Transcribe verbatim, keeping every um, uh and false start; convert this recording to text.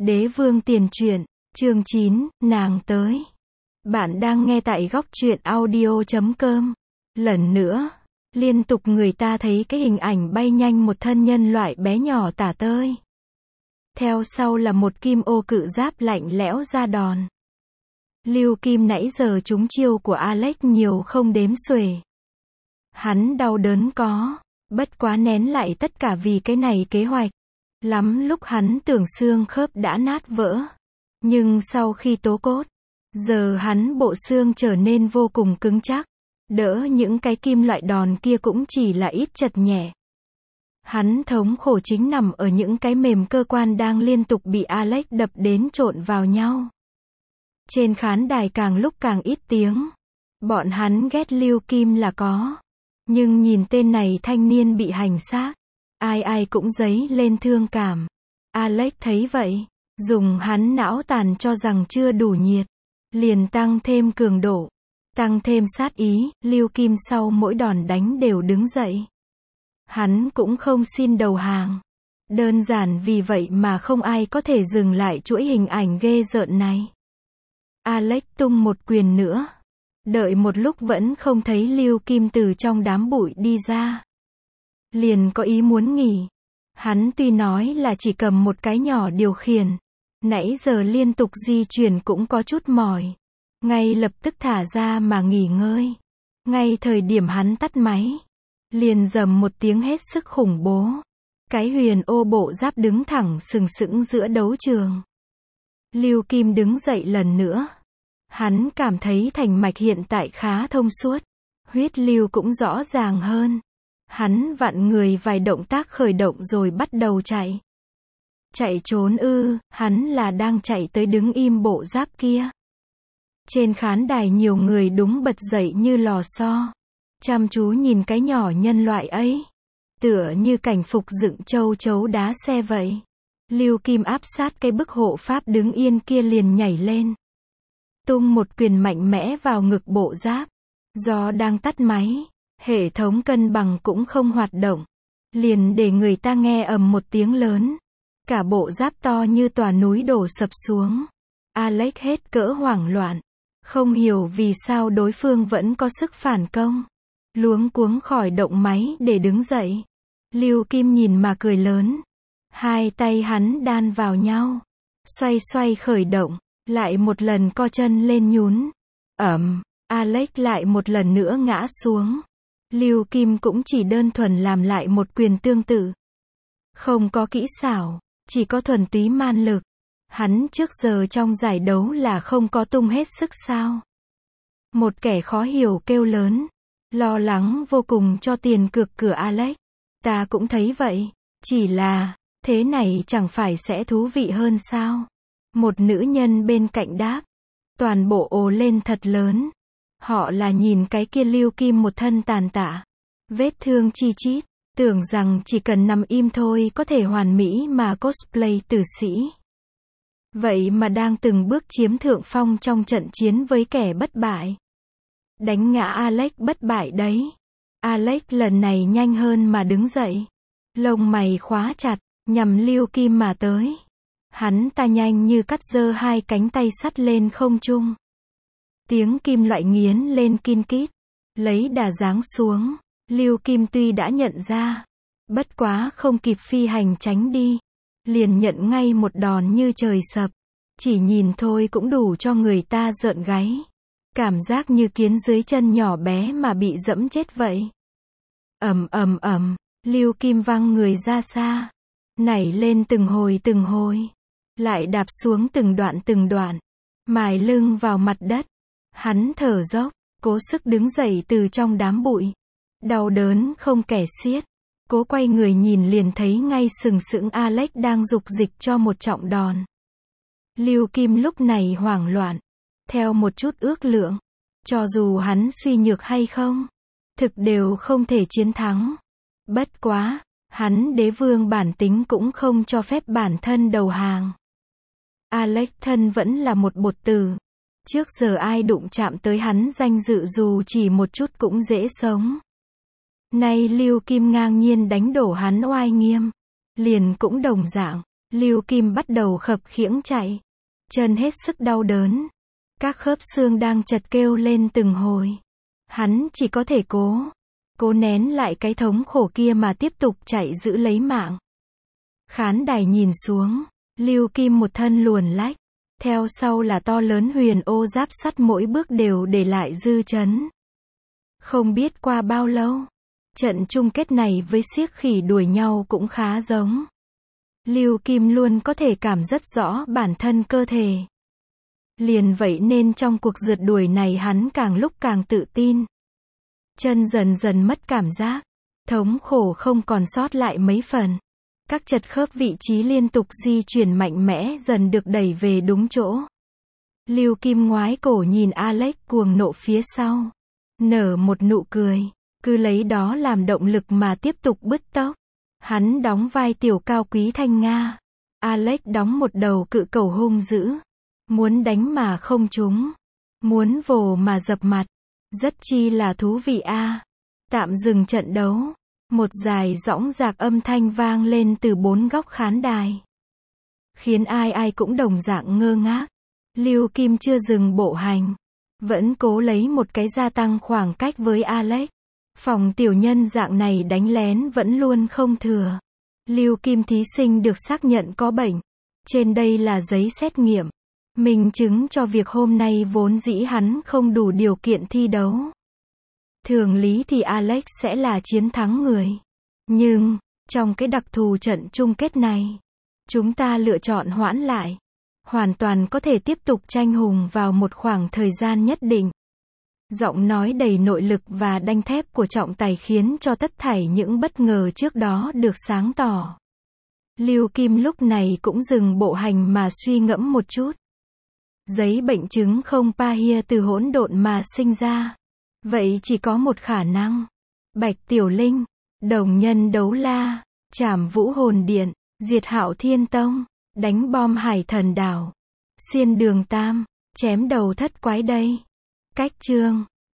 Đế vương tiền truyện, chương chín, nàng tới. Bạn đang nghe tại góc truyện audio chấm com. Lần nữa, liên tục người ta thấy cái hình ảnh bay nhanh một thân nhân loại bé nhỏ tả tơi. Theo sau là một kim ô cự giáp lạnh lẽo ra đòn. Lưu Kim nãy giờ trúng chiêu của Alex nhiều không đếm xuể. Hắn đau đớn có, bất quá nén lại tất cả vì cái này kế hoạch. Lắm lúc hắn tưởng xương khớp đã nát vỡ. Nhưng sau khi tố cốt, giờ hắn bộ xương trở nên vô cùng cứng chắc. Đỡ những cái kim loại đòn kia cũng chỉ là ít chật nhẹ. Hắn thống khổ chính nằm ở những cái mềm cơ quan đang liên tục bị Alex đập đến trộn vào nhau. Trên khán đài càng lúc càng ít tiếng. Bọn hắn ghét Lưu Kim là có. Nhưng nhìn tên này thanh niên bị hành xác. Ai ai cũng dấy lên thương cảm. Alex thấy vậy, dùng hắn não tàn cho rằng chưa đủ nhiệt. Liền tăng thêm cường độ. Tăng thêm sát ý, Lưu Kim sau mỗi đòn đánh đều đứng dậy. Hắn cũng không xin đầu hàng. Đơn giản vì vậy mà không ai có thể dừng lại chuỗi hình ảnh ghê rợn này. Alex tung một quyền nữa. Đợi một lúc vẫn không thấy Lưu Kim từ trong đám bụi đi ra. Liền có ý muốn nghỉ. Hắn tuy nói là chỉ cầm một cái nhỏ điều khiển. Nãy giờ liên tục di chuyển cũng có chút mỏi. Ngay lập tức thả ra mà nghỉ ngơi. Ngay thời điểm hắn tắt máy. Liền rầm một tiếng hết sức khủng bố. Cái huyền ô bộ giáp đứng thẳng sừng sững giữa đấu trường. Lưu Kim đứng dậy lần nữa. Hắn cảm thấy thành mạch hiện tại khá thông suốt. Huyết lưu cũng rõ ràng hơn. Hắn vặn người vài động tác khởi động rồi bắt đầu chạy. Chạy trốn ư, hắn là đang chạy tới đứng im bộ giáp kia. Trên khán đài nhiều người đúng bật dậy như lò xo. Chăm chú nhìn cái nhỏ nhân loại ấy. Tựa như cảnh phục dựng châu chấu đá xe vậy. Lưu Kim áp sát cái bức hộ pháp đứng yên kia liền nhảy lên. Tung một quyền mạnh mẽ vào ngực bộ giáp. Do đang tắt máy. Hệ thống cân bằng cũng không hoạt động. Liền để người ta nghe ầm một tiếng lớn. Cả bộ giáp to như tòa núi đổ sập xuống. Alex hết cỡ hoảng loạn. Không hiểu vì sao đối phương vẫn có sức phản công. Luống cuống khỏi động máy để đứng dậy. Lưu Kim nhìn mà cười lớn. Hai tay hắn đan vào nhau. Xoay xoay khởi động. Lại một lần co chân lên nhún. Ẩm. Alex lại một lần nữa ngã xuống. Lưu Kim cũng chỉ đơn thuần làm lại một quyền tương tự. Không có kỹ xảo, chỉ có thuần túy man lực. Hắn trước giờ trong giải đấu là không có tung hết sức sao. Một kẻ khó hiểu kêu lớn. Lo lắng vô cùng cho tiền cược cửa Alex. Ta cũng thấy vậy. Chỉ là, thế này chẳng phải sẽ thú vị hơn sao? Một nữ nhân bên cạnh đáp. Toàn bộ ồ lên thật lớn. Họ là nhìn cái kia Lưu Kim một thân tàn tạ. Vết thương chi chít. Tưởng rằng chỉ cần nằm im thôi có thể hoàn mỹ mà cosplay tử sĩ. Vậy mà đang từng bước chiếm thượng phong trong trận chiến với kẻ bất bại. Đánh ngã Alex bất bại đấy. Alex lần này nhanh hơn mà đứng dậy. Lông mày khóa chặt, nhằm Lưu Kim mà tới. Hắn ta nhanh như cắt giơ hai cánh tay sắt lên không trung. Tiếng kim loại nghiến lên kin kít. Lấy đà giáng xuống. Lưu Kim tuy đã nhận ra. Bất quá không kịp phi hành tránh đi. Liền nhận ngay một đòn như trời sập. Chỉ nhìn thôi cũng đủ cho người ta rợn gáy. Cảm giác như kiến dưới chân nhỏ bé mà bị dẫm chết vậy. Ầm ầm ầm. Lưu Kim văng người ra xa. Nảy lên từng hồi từng hồi. Lại đạp xuống từng đoạn từng đoạn. Mài lưng vào mặt đất. Hắn thở dốc. Cố sức đứng dậy từ trong đám bụi. Đau đớn không kể xiết. Cố quay người nhìn liền thấy ngay sừng sững Alex đang dục dịch cho một trọng đòn. Lưu Kim lúc này hoảng loạn. Theo một chút ước lượng. Cho dù hắn suy nhược hay không. Thực đều không thể chiến thắng. Bất quá. Hắn đế vương bản tính cũng không cho phép bản thân đầu hàng. Alex thân vẫn là một bột tử. Trước giờ ai đụng chạm tới hắn danh dự dù chỉ một chút cũng dễ sống. Nay Lưu Kim ngang nhiên đánh đổ hắn oai nghiêm. Liền cũng đồng dạng. Lưu Kim bắt đầu khập khiễng chạy. Chân hết sức đau đớn. Các khớp xương đang chật kêu lên từng hồi. Hắn chỉ có thể cố. Cố nén lại cái thống khổ kia mà tiếp tục chạy giữ lấy mạng. Khán đài nhìn xuống. Lưu Kim một thân luồn lách. Theo sau là to lớn huyền ô giáp sắt mỗi bước đều để lại dư chấn. Không biết qua bao lâu. Trận chung kết này với xiếc khỉ đuổi nhau cũng khá giống. Lưu Kim luôn có thể cảm rất rõ bản thân cơ thể. Liền vậy nên trong cuộc rượt đuổi này hắn càng lúc càng tự tin. Chân dần dần mất cảm giác. Thống khổ không còn sót lại mấy phần. Các chật khớp vị trí liên tục di chuyển mạnh mẽ dần được đẩy về đúng chỗ. Lưu Kim ngoái cổ nhìn Alex cuồng nộ phía sau. Nở một nụ cười. Cứ lấy đó làm động lực mà tiếp tục bứt tốc. Hắn đóng vai tiểu cao quý thanh Nga. Alex đóng một đầu cự cầu hung dữ. Muốn đánh mà không trúng. Muốn vồ mà dập mặt. Rất chi là thú vị a. À. Tạm dừng trận đấu. Một dải dõng dạc âm thanh vang lên từ bốn góc khán đài. Khiến ai ai cũng đồng dạng ngơ ngác. Lưu Kim chưa dừng bộ hành. Vẫn cố lấy một cái gia tăng khoảng cách với Alex. Phòng tiểu nhân dạng này đánh lén vẫn luôn không thừa. Lưu Kim thí sinh được xác nhận có bệnh. Trên đây là giấy xét nghiệm. Minh chứng cho việc hôm nay vốn dĩ hắn không đủ điều kiện thi đấu. Thường lý thì Alex sẽ là chiến thắng người. Nhưng, trong cái đặc thù trận chung kết này, chúng ta lựa chọn hoãn lại. Hoàn toàn có thể tiếp tục tranh hùng vào một khoảng thời gian nhất định. Giọng nói đầy nội lực và đanh thép của trọng tài khiến cho tất thảy những bất ngờ trước đó được sáng tỏ. Lưu Kim lúc này cũng dừng bộ hành mà suy ngẫm một chút. Giấy bệnh chứng không pa hia từ hỗn độn mà sinh ra. Vậy chỉ có một khả năng. Bạch Tiểu Linh, đồng nhân đấu la, trảm vũ hồn điện, diệt hạo thiên tông, đánh bom hải thần đảo, xiên đường tam, chém đầu thất quái đây. Cách chương